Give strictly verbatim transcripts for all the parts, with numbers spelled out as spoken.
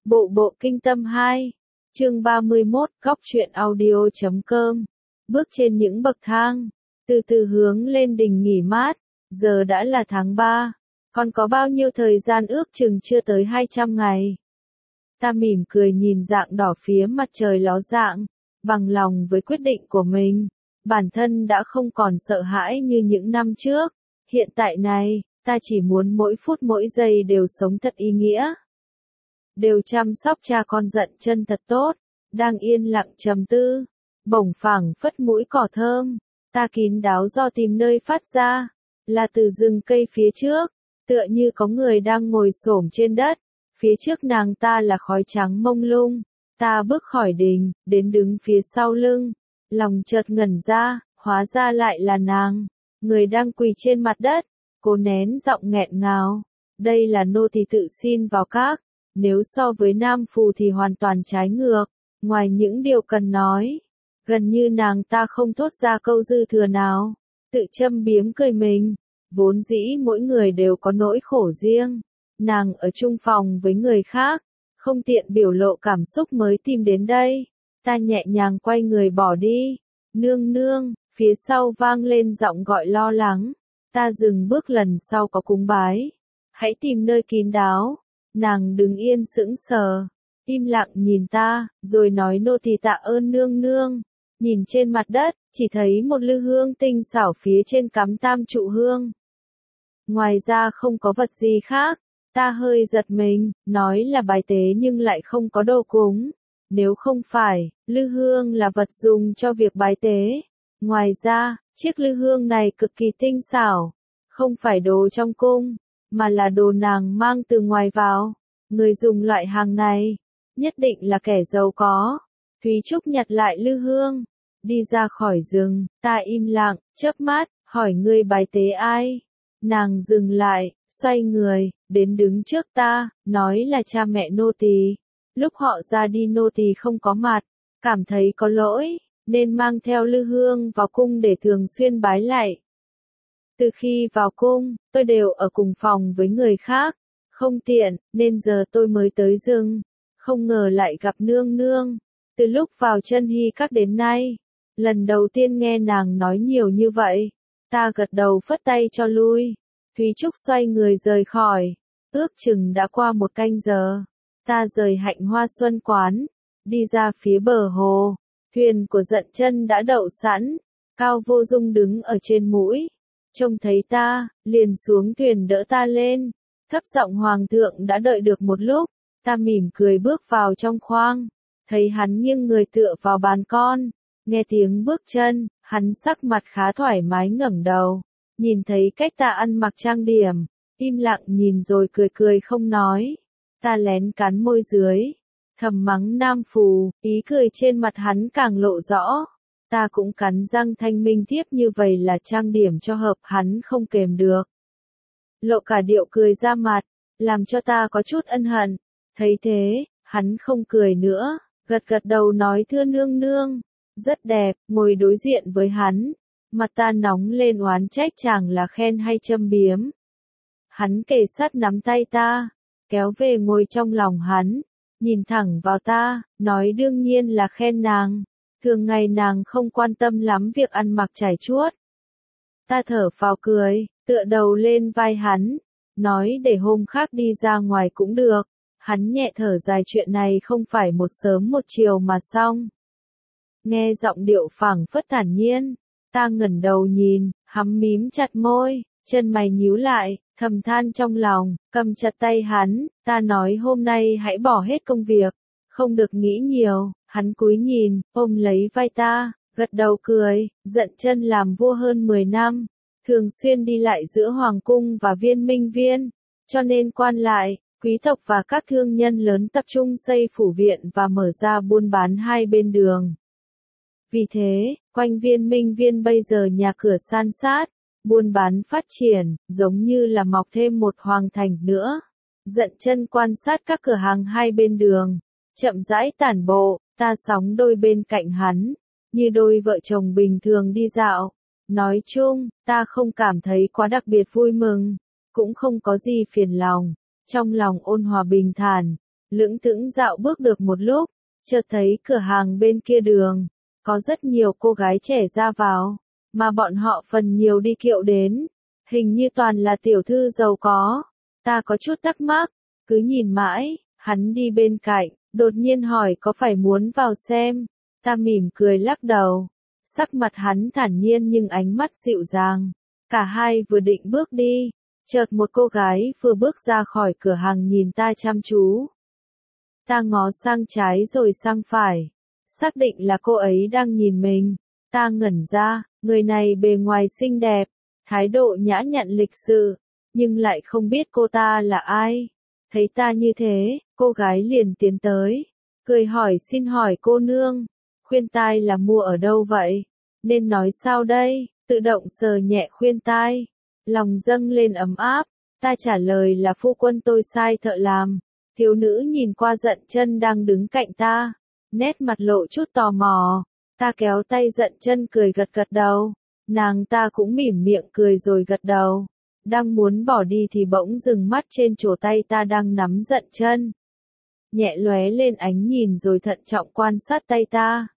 Bộ bộ kinh tâm hai, chương ba mươi mốt, góc truyện audio chấm com. Bước trên những bậc thang, từ từ hướng lên đỉnh nghỉ mát, giờ đã là tháng ba, còn có bao nhiêu thời gian ước chừng chưa tới hai trăm ngày. Ta mỉm cười nhìn dạng đỏ phía mặt trời ló dạng, bằng lòng với quyết định của mình, bản thân đã không còn sợ hãi như những năm trước, hiện tại này, ta chỉ muốn mỗi phút mỗi giây đều sống thật ý nghĩa. Đều chăm sóc cha con Dận Chân thật tốt, đang yên lặng trầm tư, bỗng phảng phất mũi cỏ thơm, ta kín đáo do tìm nơi phát ra, là từ rừng cây phía trước, tựa như có người đang ngồi xổm trên đất, phía trước nàng ta là khói trắng mông lung, ta bước khỏi đình, đến đứng phía sau lưng, lòng chợt ngẩn ra, hóa ra lại là nàng, người đang quỳ trên mặt đất, cố nén giọng nghẹn ngào, đây là nô tỳ tự xin vào các. Nếu so với Nam Phù thì hoàn toàn trái ngược, ngoài những điều cần nói, gần như nàng ta không thốt ra câu dư thừa nào, tự châm biếm cười mình, vốn dĩ mỗi người đều có nỗi khổ riêng, nàng ở chung phòng với người khác, không tiện biểu lộ cảm xúc mới tìm đến đây, ta nhẹ nhàng quay người bỏ đi, nương nương, phía sau vang lên giọng gọi lo lắng, ta dừng bước lần sau có cúng bái, hãy tìm nơi kín đáo. Nàng đứng yên sững sờ, im lặng nhìn ta, rồi nói nô tỳ tạ ơn nương nương. Nhìn trên mặt đất, chỉ thấy một lư hương tinh xảo phía trên cắm tam trụ hương. Ngoài ra không có vật gì khác, ta hơi giật mình, nói là bài tế nhưng lại không có đồ cúng. Nếu không phải, lư hương là vật dùng cho việc bái tế. Ngoài ra, chiếc lư hương này cực kỳ tinh xảo, không phải đồ trong cung, mà là đồ nàng mang từ ngoài vào. Người dùng loại hàng này, nhất định là kẻ giàu có. Thúy Trúc nhặt lại lư hương, đi ra khỏi rừng, ta im lặng, chớp mắt, hỏi người bái tế ai. Nàng dừng lại, xoay người, đến đứng trước ta, nói là cha mẹ nô tỳ. Lúc họ ra đi nô tỳ không có mặt, cảm thấy có lỗi, nên mang theo lư hương vào cung để thường xuyên bái lạy. Từ khi vào cung, tôi đều ở cùng phòng với người khác, không tiện, nên giờ tôi mới tới rừng, không ngờ lại gặp nương nương. Từ lúc vào Chân Hy Các đến nay, lần đầu tiên nghe nàng nói nhiều như vậy, ta gật đầu phất tay cho lui. Thúy Trúc xoay người rời khỏi, ước chừng đã qua một canh giờ, ta rời Hạnh Hoa Xuân quán, đi ra phía bờ hồ, thuyền của Dận Chân đã đậu sẵn, Cao Vô Dung đứng ở trên mũi. Trông thấy ta, liền xuống thuyền đỡ ta lên, thấp giọng hoàng thượng đã đợi được một lúc, ta mỉm cười bước vào trong khoang, thấy hắn nghiêng người tựa vào bàn con, nghe tiếng bước chân, hắn sắc mặt khá thoải mái ngẩng đầu, nhìn thấy cách ta ăn mặc trang điểm, im lặng nhìn rồi cười cười không nói, ta lén cắn môi dưới, thầm mắng Nam Phù, ý cười trên mặt hắn càng lộ rõ. Ta cũng cắn răng thanh minh tiếp như vậy là trang điểm cho hợp hắn không kềm được. Lộ cả điệu cười ra mặt, làm cho ta có chút ân hận. Thấy thế, hắn không cười nữa, gật gật đầu nói thưa nương nương, rất đẹp, ngồi đối diện với hắn. Mặt ta nóng lên oán trách chàng là khen hay châm biếm. Hắn kề sát nắm tay ta, kéo về ngồi trong lòng hắn, nhìn thẳng vào ta, nói đương nhiên là khen nàng. Thường ngày nàng không quan tâm lắm việc ăn mặc trải chuốt. Ta thở phào cười, tựa đầu lên vai hắn, nói để hôm khác đi ra ngoài cũng được. Hắn nhẹ thở dài chuyện này không phải một sớm một chiều mà xong. Nghe giọng điệu phảng phất thản nhiên, ta ngẩng đầu nhìn, hắm mím chặt môi, chân mày nhíu lại, thầm than trong lòng, cầm chặt tay hắn, ta nói hôm nay hãy bỏ hết công việc, không được nghĩ nhiều. Hắn cúi nhìn, ôm lấy vai ta, gật đầu cười, Dận Chân làm vua hơn mười năm, thường xuyên đi lại giữa Hoàng cung và Viên Minh Viên, cho nên quan lại, quý tộc và các thương nhân lớn tập trung xây phủ viện và mở ra buôn bán hai bên đường. Vì thế, quanh Viên Minh Viên bây giờ nhà cửa san sát, buôn bán phát triển, giống như là mọc thêm một hoàng thành nữa. Dận Chân quan sát các cửa hàng hai bên đường, chậm rãi tản bộ. Ta sóng đôi bên cạnh hắn, như đôi vợ chồng bình thường đi dạo. Nói chung, ta không cảm thấy quá đặc biệt vui mừng, cũng không có gì phiền lòng, trong lòng ôn hòa bình thản, lững thững dạo bước được một lúc, chợt thấy cửa hàng bên kia đường, có rất nhiều cô gái trẻ ra vào, mà bọn họ phần nhiều đi kiệu đến, hình như toàn là tiểu thư giàu có. Ta có chút thắc mắc, cứ nhìn mãi, hắn đi bên cạnh, đột nhiên hỏi có phải muốn vào xem. Ta mỉm cười lắc đầu, sắc mặt hắn thản nhiên nhưng ánh mắt dịu dàng. Cả hai vừa định bước đi, chợt một cô gái vừa bước ra khỏi cửa hàng nhìn ta chăm chú. Ta ngó sang trái rồi sang phải, xác định là cô ấy đang nhìn mình. Ta ngẩn ra, người này bề ngoài xinh đẹp, thái độ nhã nhặn lịch sự, nhưng lại không biết cô ta là ai. Thấy ta như thế, cô gái liền tiến tới, cười hỏi xin hỏi cô nương, khuyên tai là mua ở đâu vậy? Nên nói sao đây? Tự động sờ nhẹ khuyên tai, lòng dâng lên ấm áp. Ta trả lời là phu quân tôi sai thợ làm. Thiếu nữ nhìn qua Dận Chân đang đứng cạnh ta, nét mặt lộ chút tò mò. Ta kéo tay Dận Chân cười gật gật đầu, nàng ta cũng mỉm miệng cười rồi gật đầu. Đang muốn bỏ đi thì bỗng dừng mắt trên chỗ tay ta đang nắm Dận Chân, nhẹ lóe lên ánh nhìn rồi thận trọng quan sát tay ta.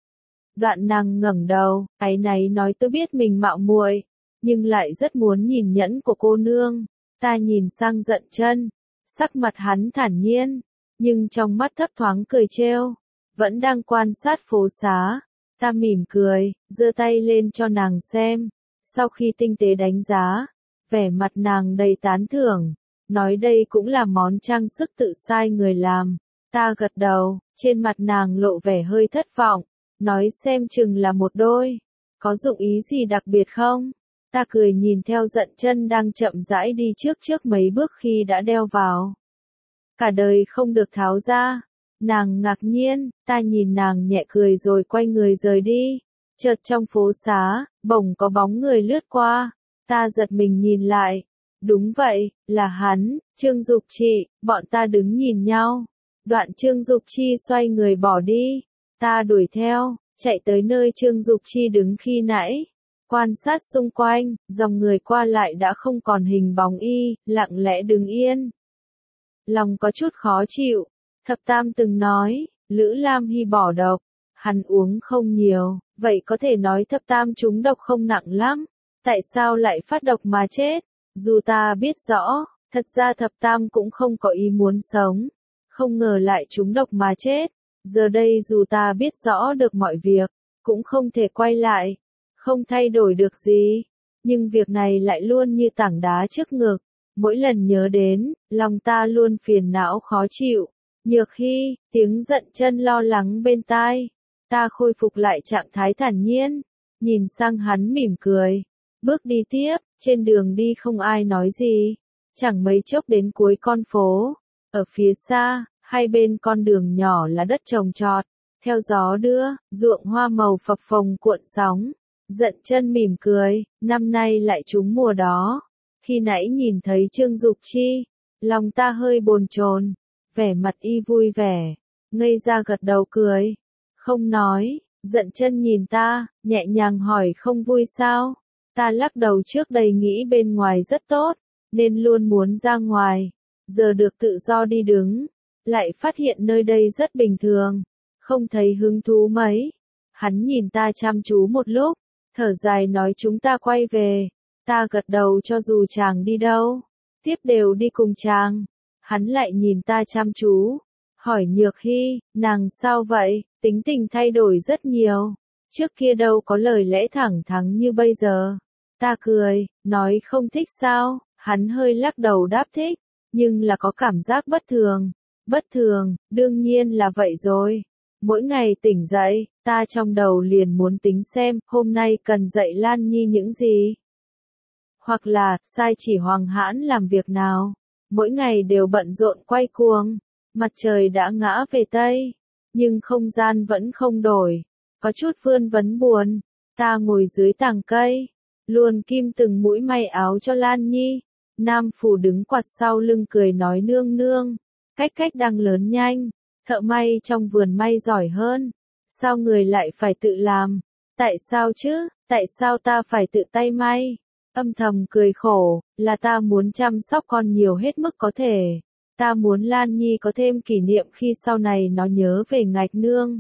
Đoạn nàng ngẩng đầu, áy náy nói tôi biết mình mạo muội, nhưng lại rất muốn nhìn nhẫn của cô nương. Ta nhìn sang Dận Chân, sắc mặt hắn thản nhiên, nhưng trong mắt thấp thoáng cười trêu, vẫn đang quan sát phố xá. Ta mỉm cười, giơ tay lên cho nàng xem. Sau khi tinh tế đánh giá, vẻ mặt nàng đầy tán thưởng, nói đây cũng là món trang sức tự sai người làm. Ta gật đầu, trên mặt nàng lộ vẻ hơi thất vọng, nói xem chừng là một đôi, có dụng ý gì đặc biệt không? Ta cười nhìn theo Dận Chân đang chậm rãi đi trước trước mấy bước khi đã đeo vào. Cả đời không được tháo ra. Nàng ngạc nhiên, ta nhìn nàng nhẹ cười rồi quay người rời đi. Chợt trong phố xá, bỗng có bóng người lướt qua. Ta giật mình nhìn lại. Đúng vậy, là hắn, Trương Dục Trị. Bọn ta đứng nhìn nhau. Đoạn Trương Dục Chi xoay người bỏ đi. Ta đuổi theo, chạy tới nơi Trương Dục Chi đứng khi nãy. Quan sát xung quanh, dòng người qua lại đã không còn hình bóng y, lặng lẽ đứng yên. Lòng có chút khó chịu. Thập Tam từng nói, Lữ Lam Hy bỏ độc, hắn uống không nhiều, vậy có thể nói Thập Tam trúng độc không nặng lắm. Tại sao lại phát độc mà chết? Dù ta biết rõ, thật ra Thập Tam cũng không có ý muốn sống, không ngờ lại trúng độc mà chết. Giờ đây dù ta biết rõ được mọi việc, cũng không thể quay lại, không thay đổi được gì. Nhưng việc này lại luôn như tảng đá trước ngực, mỗi lần nhớ đến, lòng ta luôn phiền não khó chịu. Nhược Hy, tiếng Dận Chân lo lắng bên tai. Ta khôi phục lại trạng thái thản nhiên, nhìn sang hắn mỉm cười, bước đi tiếp. Trên đường đi không ai nói gì, chẳng mấy chốc đến cuối con phố. Ở phía xa, hai bên con đường nhỏ là đất trồng trọt, theo gió đưa, ruộng hoa màu phập phồng cuộn sóng. Dận Chân mỉm cười, năm nay lại trúng mùa đó. Khi nãy nhìn thấy Trương Dục Chi, lòng ta hơi bồn chồn, vẻ mặt y vui vẻ, ngây ra gật đầu cười, không nói. Dận Chân nhìn ta, nhẹ nhàng hỏi không vui sao? Ta lắc đầu, trước đây nghĩ bên ngoài rất tốt, nên luôn muốn ra ngoài, giờ được tự do đi đứng, lại phát hiện nơi đây rất bình thường, không thấy hứng thú mấy. Hắn nhìn ta chăm chú một lúc, thở dài nói chúng ta quay về. Ta gật đầu, cho dù chàng đi đâu, tiếp đều đi cùng chàng. Hắn lại nhìn ta chăm chú, hỏi Nhược Hy, nàng sao vậy, tính tình thay đổi rất nhiều, trước kia đâu có lời lẽ thẳng thắn như bây giờ. Ta cười, nói không thích sao? Hắn hơi lắc đầu đáp thích, nhưng là có cảm giác bất thường. Bất thường, đương nhiên là vậy rồi. Mỗi ngày tỉnh dậy, ta trong đầu liền muốn tính xem, hôm nay cần dạy Lan Nhi những gì? Hoặc là, sai chỉ Hoàng Hãn làm việc nào? Mỗi ngày đều bận rộn quay cuồng. Mặt trời đã ngã về Tây, nhưng không gian vẫn không đổi. Có chút vươn vấn buồn. Ta ngồi dưới tàng cây, luồn kim từng mũi may áo cho Lan Nhi. Nam Phủ đứng quạt sau lưng cười nói nương nương, cách cách đang lớn nhanh, thợ may trong vườn may giỏi hơn. Sao người lại phải tự làm? Tại sao chứ? Tại sao ta phải tự tay may? Âm thầm cười khổ, là ta muốn chăm sóc con nhiều hết mức có thể. Ta muốn Lan Nhi có thêm kỷ niệm khi sau này nó nhớ về Ngạch Nương.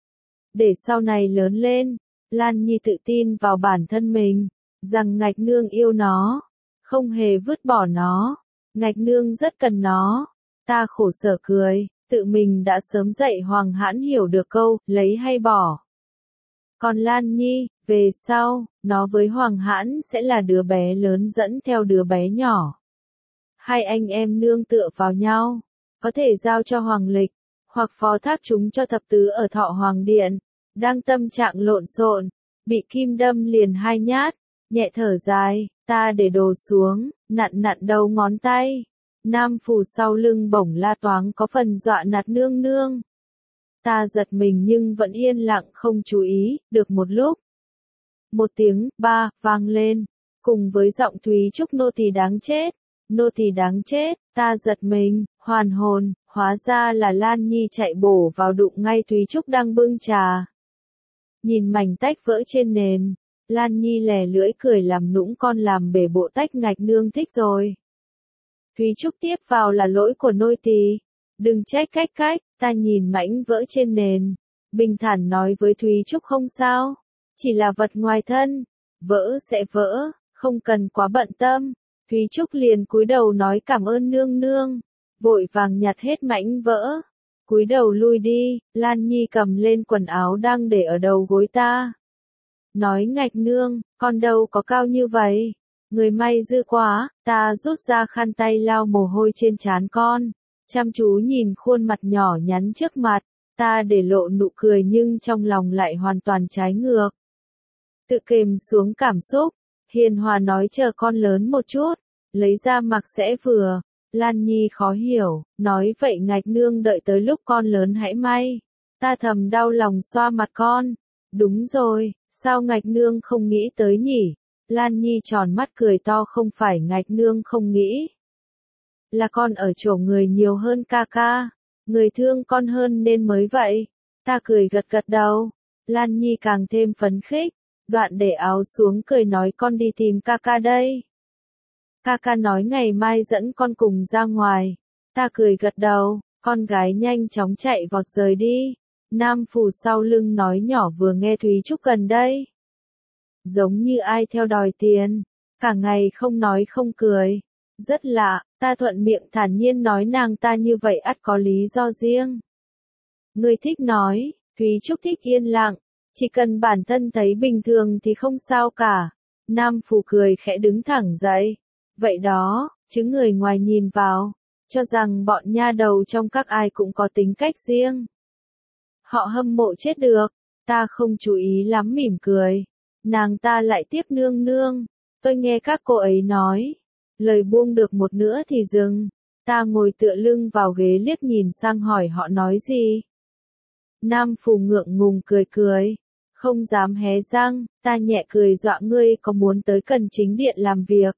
Để sau này lớn lên, Lan Nhi tự tin vào bản thân mình, rằng Ngạch Nương yêu nó, không hề vứt bỏ nó. Ngạch Nương rất cần nó. Ta khổ sở cười, tự mình đã sớm dạy Hoàng Hãn hiểu được câu, lấy hay bỏ. Còn Lan Nhi, về sau, nó với Hoàng Hãn sẽ là đứa bé lớn dẫn theo đứa bé nhỏ. Hai anh em nương tựa vào nhau, có thể giao cho Hoàng Lịch, hoặc phó thác chúng cho thập tứ ở Thọ Hoàng Điện. Đang tâm trạng lộn xộn, bị kim đâm liền hai nhát, nhẹ thở dài, ta để đồ xuống, nặn nặn đầu ngón tay. Nam phủ sau lưng bổng la toáng có phần dọa nạt nương nương. Ta giật mình nhưng vẫn yên lặng không chú ý, được một lúc. Một tiếng, ba, vang lên, cùng với giọng Thúy Trúc nô tỳ đáng chết, nô tỳ đáng chết, ta giật mình, hoàn hồn, hóa ra là Lan Nhi chạy bổ vào đụng ngay Thúy Trúc đang bưng trà. Nhìn mảnh tách vỡ trên nền, Lan Nhi lè lưỡi cười làm nũng con làm bể bộ tách Ngạch Nương thích rồi. Thúy Trúc tiếp vào là lỗi của nô tỳ, đừng trách cách cách, ta nhìn mảnh vỡ trên nền, bình thản nói với Thúy Trúc không sao, chỉ là vật ngoài thân, vỡ sẽ vỡ, không cần quá bận tâm. Thúy Trúc liền cúi đầu nói cảm ơn nương nương, vội vàng nhặt hết mảnh vỡ, cúi đầu lui đi. Lan Nhi cầm lên quần áo đang để ở đầu gối ta, nói Ngạch Nương, con đâu có cao như vậy, người may dư quá. Ta rút ra khăn tay lau mồ hôi trên trán con, chăm chú nhìn khuôn mặt nhỏ nhắn trước mặt, ta để lộ nụ cười nhưng trong lòng lại hoàn toàn trái ngược. Tự kềm xuống cảm xúc, hiền hòa nói chờ con lớn một chút, lấy ra mặc sẽ vừa. Lan Nhi khó hiểu, nói vậy Ngạch Nương đợi tới lúc con lớn hãy may. Ta thầm đau lòng xoa mặt con, đúng rồi, sao Ngạch Nương không nghĩ tới nhỉ? Lan Nhi tròn mắt cười to không phải Ngạch Nương không nghĩ. Là con ở chỗ người nhiều hơn ca ca, người thương con hơn nên mới vậy. Ta cười gật gật đầu, Lan Nhi càng thêm phấn khích, đoạn để áo xuống cười nói con đi tìm ca ca đây. Ca ca nói ngày mai dẫn con cùng ra ngoài. Ta cười gật đầu, con gái nhanh chóng chạy vọt rời đi. Nam phủ sau lưng nói nhỏ vừa nghe Thúy Trúc gần đây. Giống như ai theo đòi tiền, cả ngày không nói không cười. Rất lạ, ta thuận miệng thản nhiên nói nàng ta như vậy ắt có lý do riêng. Người thích nói, Thúy Trúc thích yên lặng, chỉ cần bản thân thấy bình thường thì không sao cả. Nam phủ cười khẽ đứng thẳng dậy. Vậy đó, chứ người ngoài nhìn vào, cho rằng bọn nha đầu trong các ai cũng có tính cách riêng. Họ hâm mộ chết được, ta không chú ý lắm mỉm cười. Nàng ta lại tiếp nương nương, tôi nghe các cô ấy nói. Lời buông được một nữa thì dừng, ta ngồi tựa lưng vào ghế liếc nhìn sang hỏi họ nói gì. Nam phủ ngượng ngùng cười cười, không dám hé răng, ta nhẹ cười dọa ngươi có muốn tới Cần Chính Điện làm việc.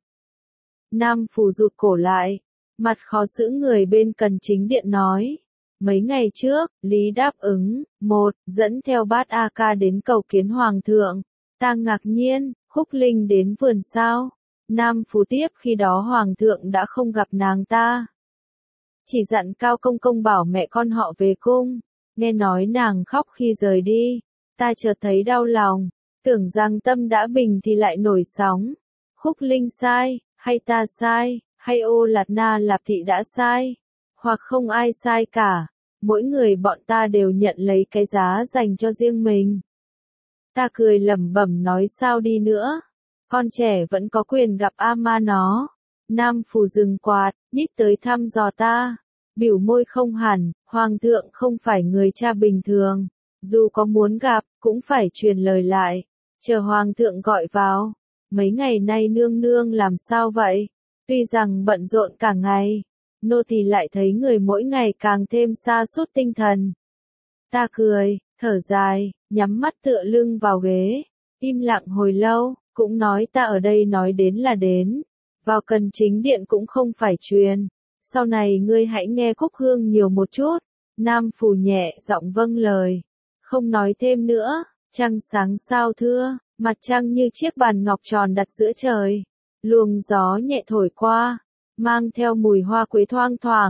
Nam phủ rụt cổ lại, mặt khó giữ người bên Cần Chính Điện nói. Mấy ngày trước, Lý đáp ứng, một, dẫn theo bát A ca đến cầu kiến Hoàng thượng. Ta ngạc nhiên, Khúc Linh đến vườn sao? Nam phủ tiếp khi đó Hoàng thượng đã không gặp nàng ta. Chỉ dặn Cao Công Công bảo mẹ con họ về cung, nghe nói nàng khóc khi rời đi. Ta chợt thấy đau lòng, tưởng rằng tâm đã bình thì lại nổi sóng. Khúc Linh sai, hay ta sai, hay Ô Lạt Na Lạp Thị đã sai, hoặc không ai sai cả, mỗi người bọn ta đều nhận lấy cái giá dành cho riêng mình. Ta cười lẩm bẩm nói sao đi nữa, con trẻ vẫn có quyền gặp ama nó. Nam phủ dừng quạt, nhích tới thăm dò ta, biểu môi không hẳn, Hoàng thượng không phải người cha bình thường, dù có muốn gặp, cũng phải truyền lời lại, chờ Hoàng thượng gọi vào. Mấy ngày nay nương nương làm sao vậy? Tuy rằng bận rộn cả ngày, nô tỳ lại thấy người mỗi ngày càng thêm sa sút tinh thần. Ta cười, thở dài, nhắm mắt tựa lưng vào ghế, im lặng hồi lâu, cũng nói ta ở đây nói đến là đến, vào Cần Chính Điện cũng không phải truyền, sau này ngươi hãy nghe Cúc Hương nhiều một chút. Nam phủ nhẹ giọng vâng lời, không nói thêm nữa. Trăng sáng sao thưa, mặt trăng như chiếc bàn ngọc tròn đặt giữa trời, luồng gió nhẹ thổi qua, mang theo mùi hoa quế thoang thoảng.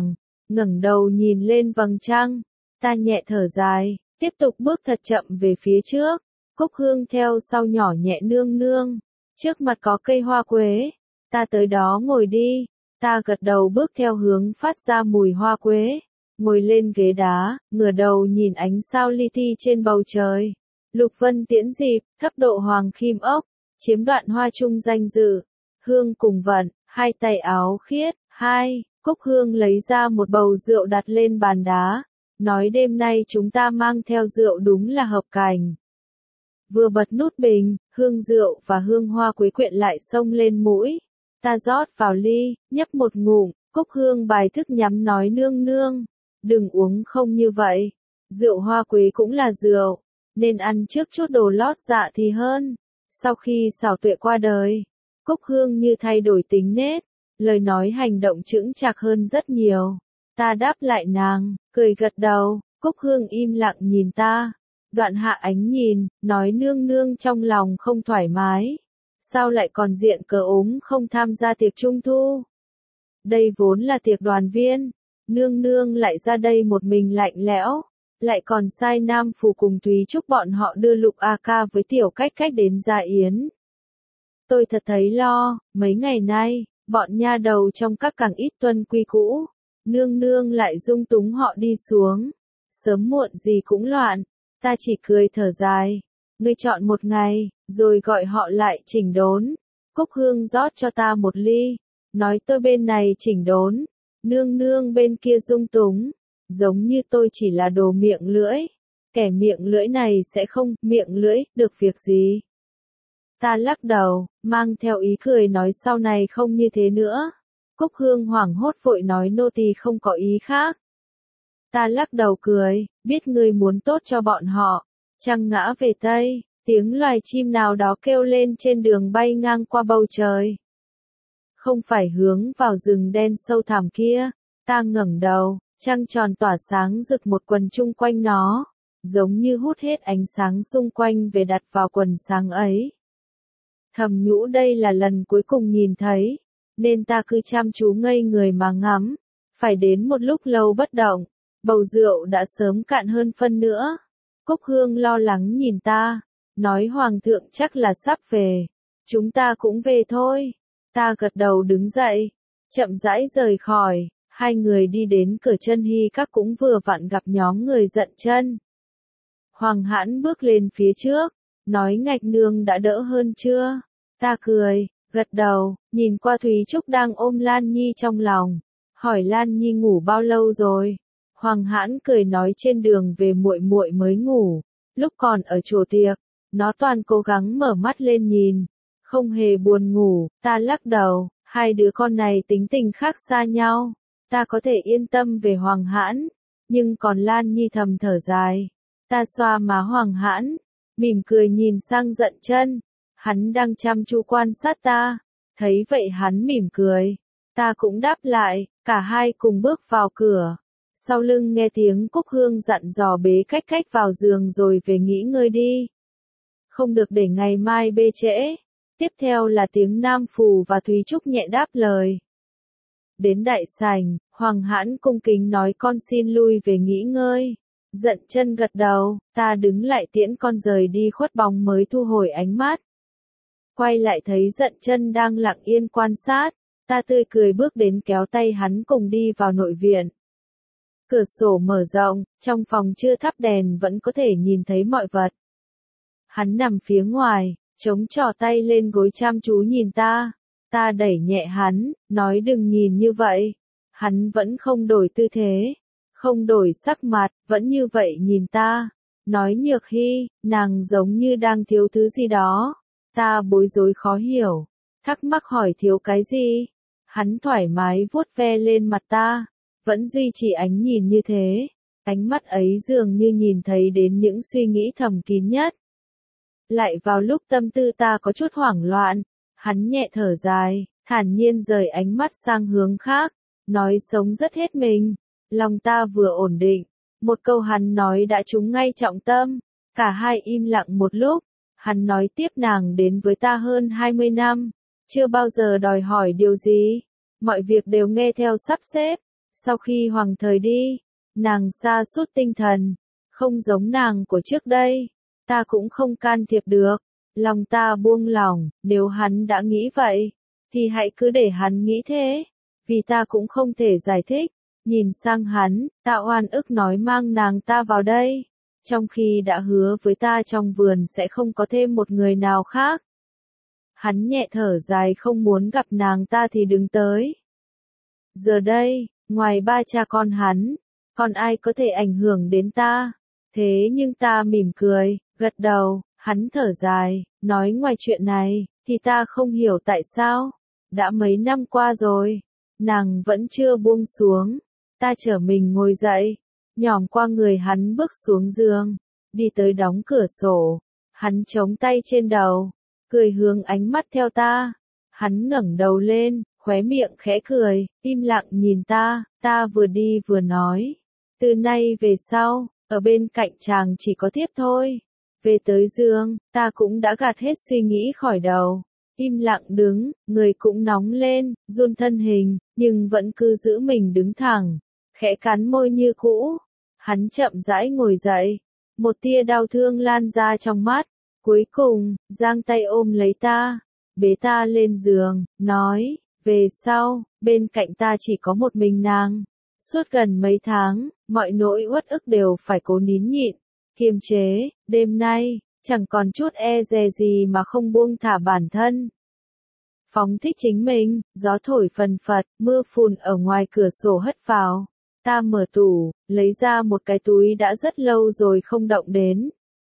ngẩng đầu nhìn lên vầng trăng. Ta nhẹ thở dài, tiếp tục bước thật chậm về phía trước. Cúc Hương theo sau nhỏ nhẹ nương nương. Trước mặt có cây hoa quế. Ta tới đó ngồi đi. Ta gật đầu bước theo hướng phát ra mùi hoa quế. Ngồi lên ghế đá, ngửa đầu nhìn ánh sao li ti trên bầu trời. Lục vân tiễn dịp, thấp độ hoàng kim ốc, chiếm đoạn hoa trung danh dự. Hương cùng vận, hai tay áo khiết, hai, Cúc Hương lấy ra một bầu rượu đặt lên bàn đá. Nói đêm nay chúng ta mang theo rượu đúng là hợp cảnh. Vừa bật nút bình, hương rượu và hương hoa quế quyện lại xông lên mũi. Ta rót vào ly, nhấp một ngụm, Cúc Hương bài thức nhắm nói nương nương. Đừng uống không như vậy. Rượu hoa quế cũng là rượu, nên ăn trước chút đồ lót dạ thì hơn. Sau khi xảo tuệ qua đời, Cúc Hương như thay đổi tính nết, lời nói hành động chững chạc hơn rất nhiều. Ta đáp lại nàng, cười gật đầu, Cúc Hương im lặng nhìn ta. Đoạn hạ ánh nhìn, nói nương nương trong lòng không thoải mái. Sao lại còn diện cờ ốm không tham gia tiệc trung thu? Đây vốn là tiệc đoàn viên, nương nương lại ra đây một mình lạnh lẽo, lại còn sai Nam Phủ cùng Thúy Trúc bọn họ đưa Lục A Ca với Tiểu Cách Cách đến gia yến. Tôi thật thấy lo, mấy ngày nay, bọn nha đầu trong các càng ít tuân quy cũ, nương nương lại dung túng họ đi xuống, sớm muộn gì cũng loạn. Ta chỉ cười thở dài, ngươi chọn một ngày, rồi gọi họ lại chỉnh đốn. Cúc Hương rót cho ta một ly, nói tôi bên này chỉnh đốn, nương nương bên kia dung túng, giống như tôi chỉ là đồ miệng lưỡi, kẻ miệng lưỡi này sẽ không miệng lưỡi được việc gì. Ta lắc đầu, mang theo ý cười nói sau này không như thế nữa. Cúc Hương hoảng hốt vội nói nô tỳ không có ý khác. Ta lắc đầu cười, biết ngươi muốn tốt cho bọn họ. Trăng ngã về Tây, tiếng loài chim nào đó kêu lên trên đường bay ngang qua bầu trời. Không phải hướng vào rừng đen sâu thẳm kia. Ta ngẩng đầu, trăng tròn tỏa sáng rực một quần chung quanh nó, giống như hút hết ánh sáng xung quanh về đặt vào quần sáng ấy. Thầm nhũ đây là lần cuối cùng nhìn thấy, nên ta cứ chăm chú ngây người mà ngắm. Phải đến một lúc lâu bất động, bầu rượu đã sớm cạn hơn phân nữa. Cúc Hương lo lắng nhìn ta, nói hoàng thượng chắc là sắp về. Chúng ta cũng về thôi. Ta gật đầu đứng dậy, chậm rãi rời khỏi. Hai người đi đến cửa Chân Hy Các cũng vừa vặn gặp nhóm người Dận Chân. Hoàng Hãn bước lên phía trước, nói Ngạch nương đã đỡ hơn chưa? Ta cười, gật đầu, nhìn qua Thúy Trúc đang ôm Lan Nhi trong lòng, hỏi Lan Nhi ngủ bao lâu rồi? Hoàng Hãn cười nói trên đường về muội muội mới ngủ, lúc còn ở chùa tiệc, nó toàn cố gắng mở mắt lên nhìn, không hề buồn ngủ. Ta lắc đầu, hai đứa con này tính tình khác xa nhau, ta có thể yên tâm về Hoàng Hãn, nhưng còn Lan Nhi thầm thở dài. Ta xoa má Hoàng Hãn, mỉm cười nhìn sang Dận Chân, hắn đang chăm chú quan sát ta, thấy vậy hắn mỉm cười, ta cũng đáp lại, cả hai cùng bước vào cửa. Sau lưng nghe tiếng Cúc Hương dặn dò bế Cách Cách vào giường rồi về nghỉ ngơi đi. Không được để ngày mai bê trễ. Tiếp theo là tiếng Nam Phủ và Thúy Trúc nhẹ đáp lời. Đến đại sảnh, Hoàng Hãn cung kính nói con xin lui về nghỉ ngơi. Dận Chân gật đầu, ta đứng lại tiễn con rời đi khuất bóng mới thu hồi ánh mắt. Quay lại thấy Dận Chân đang lặng yên quan sát, ta tươi cười bước đến kéo tay hắn cùng đi vào nội viện. Cửa sổ mở rộng, trong phòng chưa thắp đèn vẫn có thể nhìn thấy mọi vật. Hắn nằm phía ngoài, chống trỏ tay lên gối chăm chú nhìn ta. Ta đẩy nhẹ hắn, nói đừng nhìn như vậy. Hắn vẫn không đổi tư thế, không đổi sắc mặt, vẫn như vậy nhìn ta. Nói Nhược Hy, nàng giống như đang thiếu thứ gì đó. Ta bối rối khó hiểu, thắc mắc hỏi thiếu cái gì. Hắn thoải mái vuốt ve lên mặt ta, vẫn duy trì ánh nhìn như thế. Ánh mắt ấy dường như nhìn thấy đến những suy nghĩ thầm kín nhất. Lại vào lúc tâm tư ta có chút hoảng loạn, hắn nhẹ thở dài, thản nhiên rời ánh mắt sang hướng khác, nói sống rất hết mình. Lòng ta vừa ổn định, một câu hắn nói đã trúng ngay trọng tâm, cả hai im lặng một lúc. Hắn nói tiếp nàng đến với ta hơn hai mươi năm, chưa bao giờ đòi hỏi điều gì, mọi việc đều nghe theo sắp xếp, Sau khi hoàng thời đi, nàng sa sút tinh thần, không giống nàng của trước đây, ta cũng không can thiệp được, lòng ta buông lỏng, nếu hắn đã nghĩ vậy, thì hãy cứ để hắn nghĩ thế, vì ta cũng không thể giải thích, nhìn sang hắn, ta oan ức nói mang nàng ta vào đây, trong khi đã hứa với ta trong vườn sẽ không có thêm một người nào khác. Hắn nhẹ thở dài không muốn gặp nàng ta thì đứng tới. Giờ đây, ngoài ba cha con hắn, còn ai có thể ảnh hưởng đến ta? Thế nhưng ta mỉm cười, gật đầu, hắn thở dài, nói ngoài chuyện này, thì ta không hiểu tại sao, đã mấy năm qua rồi, nàng vẫn chưa buông xuống, ta trở mình ngồi dậy, nhòm qua người hắn bước xuống giường, đi tới đóng cửa sổ, hắn chống tay trên đầu, cười hướng ánh mắt theo ta, hắn ngẩng đầu lên, khóe miệng khẽ cười, im lặng nhìn ta, ta vừa đi vừa nói, từ nay về sau, ở bên cạnh chàng chỉ có thiếp thôi. Về tới giường, ta cũng đã gạt hết suy nghĩ khỏi đầu. Im lặng đứng, người cũng nóng lên, run thân hình, nhưng vẫn cứ giữ mình đứng thẳng, khẽ cắn môi như cũ. Hắn chậm rãi ngồi dậy, một tia đau thương lan ra trong mắt, cuối cùng, giang tay ôm lấy ta, bế ta lên giường, nói, về sau, bên cạnh ta chỉ có một mình nàng. Suốt gần mấy tháng, mọi nỗi uất ức đều phải cố nín nhịn, kiềm chế, đêm nay, chẳng còn chút e dè gì mà không buông thả bản thân. Phóng thích chính mình, gió thổi phần phật, mưa phùn ở ngoài cửa sổ hất vào. Ta mở tủ, lấy ra một cái túi đã rất lâu rồi không động đến.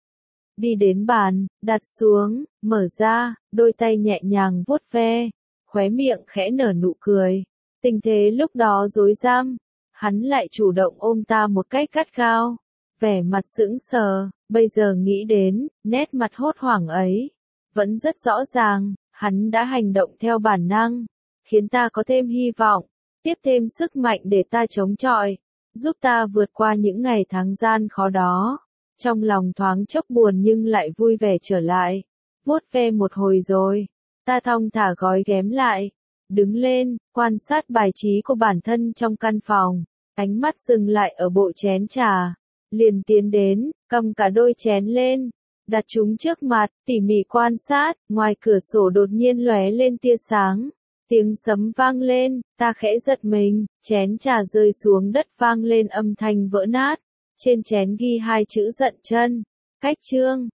Đi đến bàn, đặt xuống, mở ra, đôi tay nhẹ nhàng vuốt ve, khóe miệng khẽ nở nụ cười. Tình thế lúc đó rối ram, hắn lại chủ động ôm ta một cách gắt gao. Vẻ mặt sững sờ, bây giờ nghĩ đến, nét mặt hốt hoảng ấy, vẫn rất rõ ràng, hắn đã hành động theo bản năng, khiến ta có thêm hy vọng, tiếp thêm sức mạnh để ta chống chọi, giúp ta vượt qua những ngày tháng gian khó đó. Trong lòng thoáng chốc buồn nhưng lại vui vẻ trở lại, vuốt ve một hồi rồi, ta thong thả gói ghém lại, đứng lên, quan sát bài trí của bản thân trong căn phòng, ánh mắt dừng lại ở bộ chén trà. Liền tiến đến, cầm cả đôi chén lên, đặt chúng trước mặt, tỉ mỉ quan sát, ngoài cửa sổ đột nhiên lóe lên tia sáng, tiếng sấm vang lên, ta khẽ giật mình, chén trà rơi xuống đất vang lên âm thanh vỡ nát, trên chén ghi hai chữ giận chân, cách chương,